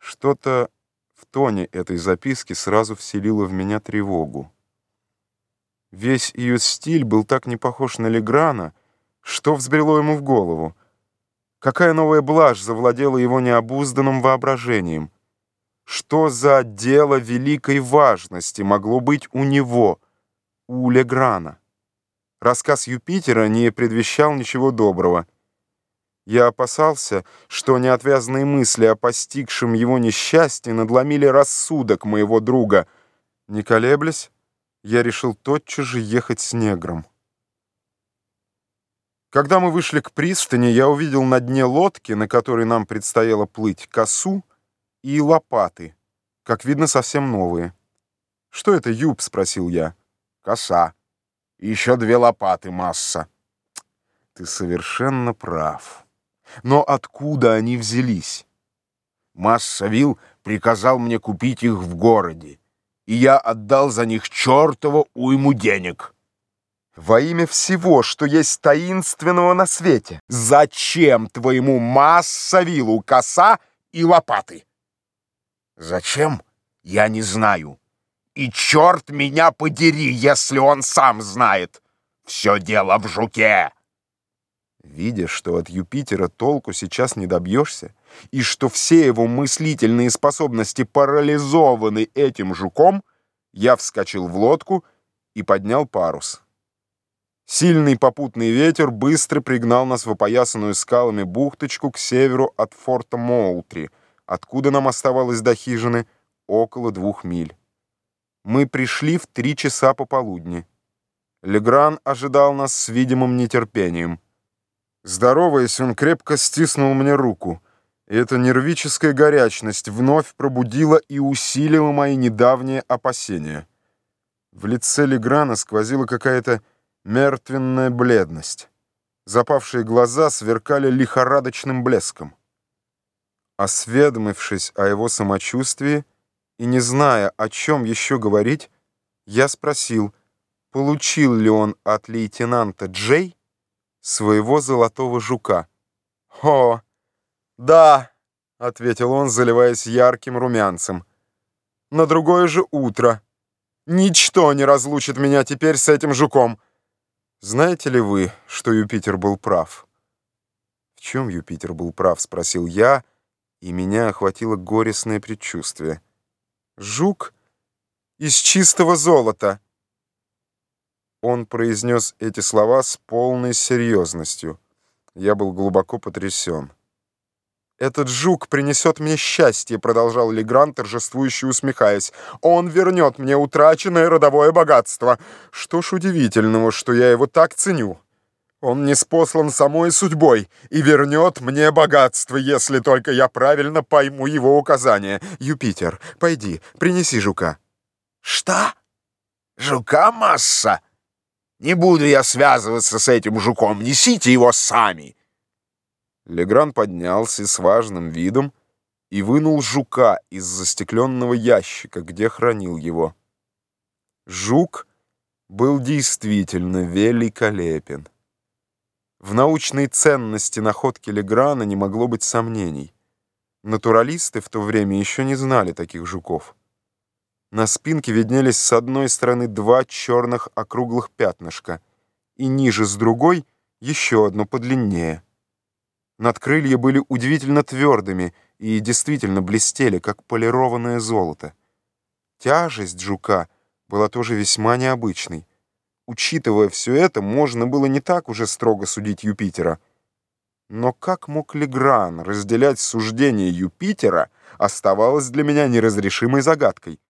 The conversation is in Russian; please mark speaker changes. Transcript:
Speaker 1: Что-то в тоне этой записки сразу вселило в меня тревогу. Весь ее стиль был так не похож на Леграна, что взбрело ему в голову. Какая новая блажь завладела его необузданным воображением? Что за дело великой важности могло быть у него, у Леграна? Рассказ Юпитера не предвещал ничего доброго. Я опасался, что неотвязные мысли о постигшем его несчастье надломили рассудок моего друга. Не колеблясь, я решил тотчас же ехать с негром. Когда мы вышли к пристани, я увидел на дне лодки, на которой нам предстояло плыть, косу и лопаты, как видно, совсем новые. «Что это, Юп?» — спросил я.
Speaker 2: Коса. И еще 2 лопаты, масса.
Speaker 1: Ты совершенно прав. Но откуда они взялись?
Speaker 2: Масса Вилл приказал мне купить их в городе, и я отдал за них чертову уйму денег.
Speaker 1: Во имя всего, что есть таинственного на свете, зачем твоему Масса Виллу коса и лопаты?
Speaker 2: Зачем? Я не знаю. И черт меня подери, если он сам знает. Все дело в жуке.
Speaker 1: Видя, что от Юпитера толку сейчас не добьешься, и что все его мыслительные способности парализованы этим жуком, я вскочил в лодку и поднял парус. Сильный попутный ветер быстро пригнал нас в опоясанную скалами бухточку к северу от форта Моултри, откуда нам оставалось до хижины около 2 миль. Мы пришли в 3 часа пополудни. Легран ожидал нас с видимым нетерпением. Здороваясь, он крепко стиснул мне руку, и эта нервическая горячность вновь пробудила и усилила мои недавние опасения. В лице Леграна сквозила какая-то мертвенная бледность. Запавшие глаза сверкали лихорадочным блеском. Осведомившись о его самочувствии и не зная, о чем еще говорить, я спросил, получил ли он от лейтенанта Джей своего золотого жука. «О, да», — ответил он, заливаясь ярким румянцем. «На другое же утро. Ничто не разлучит меня теперь с этим жуком. Знаете ли вы, что Юпитер был прав?» «В чем Юпитер был прав?» — спросил я, и меня охватило горестное предчувствие. «Жук из чистого золота». Он произнес эти слова с полной серьезностью. Я был глубоко потрясен. «Этот жук принесет мне счастье», — продолжал Легран, торжествующе усмехаясь. «Он вернет мне утраченное родовое богатство. Что ж удивительного, что я его так ценю. Он ниспослан самой судьбой и вернет мне богатство, если только я правильно пойму его указания. Юпитер, пойди, принеси жука».
Speaker 2: Что? Жука, масса? Не буду я связываться с этим жуком. Несите его сами.
Speaker 1: Легран поднялся с важным видом и вынул жука из застекленного ящика, где хранил его. Жук был действительно великолепен. В научной ценности находки Леграна не могло быть сомнений. Натуралисты в то время еще не знали таких жуков. На спинке виднелись с одной стороны 2 черных округлых пятнышка, и ниже с другой еще одно подлиннее. Надкрылья были удивительно твердыми и действительно блестели, как полированное золото. Тяжесть жука была тоже весьма необычной. Учитывая все это, можно было не так уже строго судить Юпитера. Но как мог Легран разделять суждения Юпитера, оставалось для меня неразрешимой загадкой.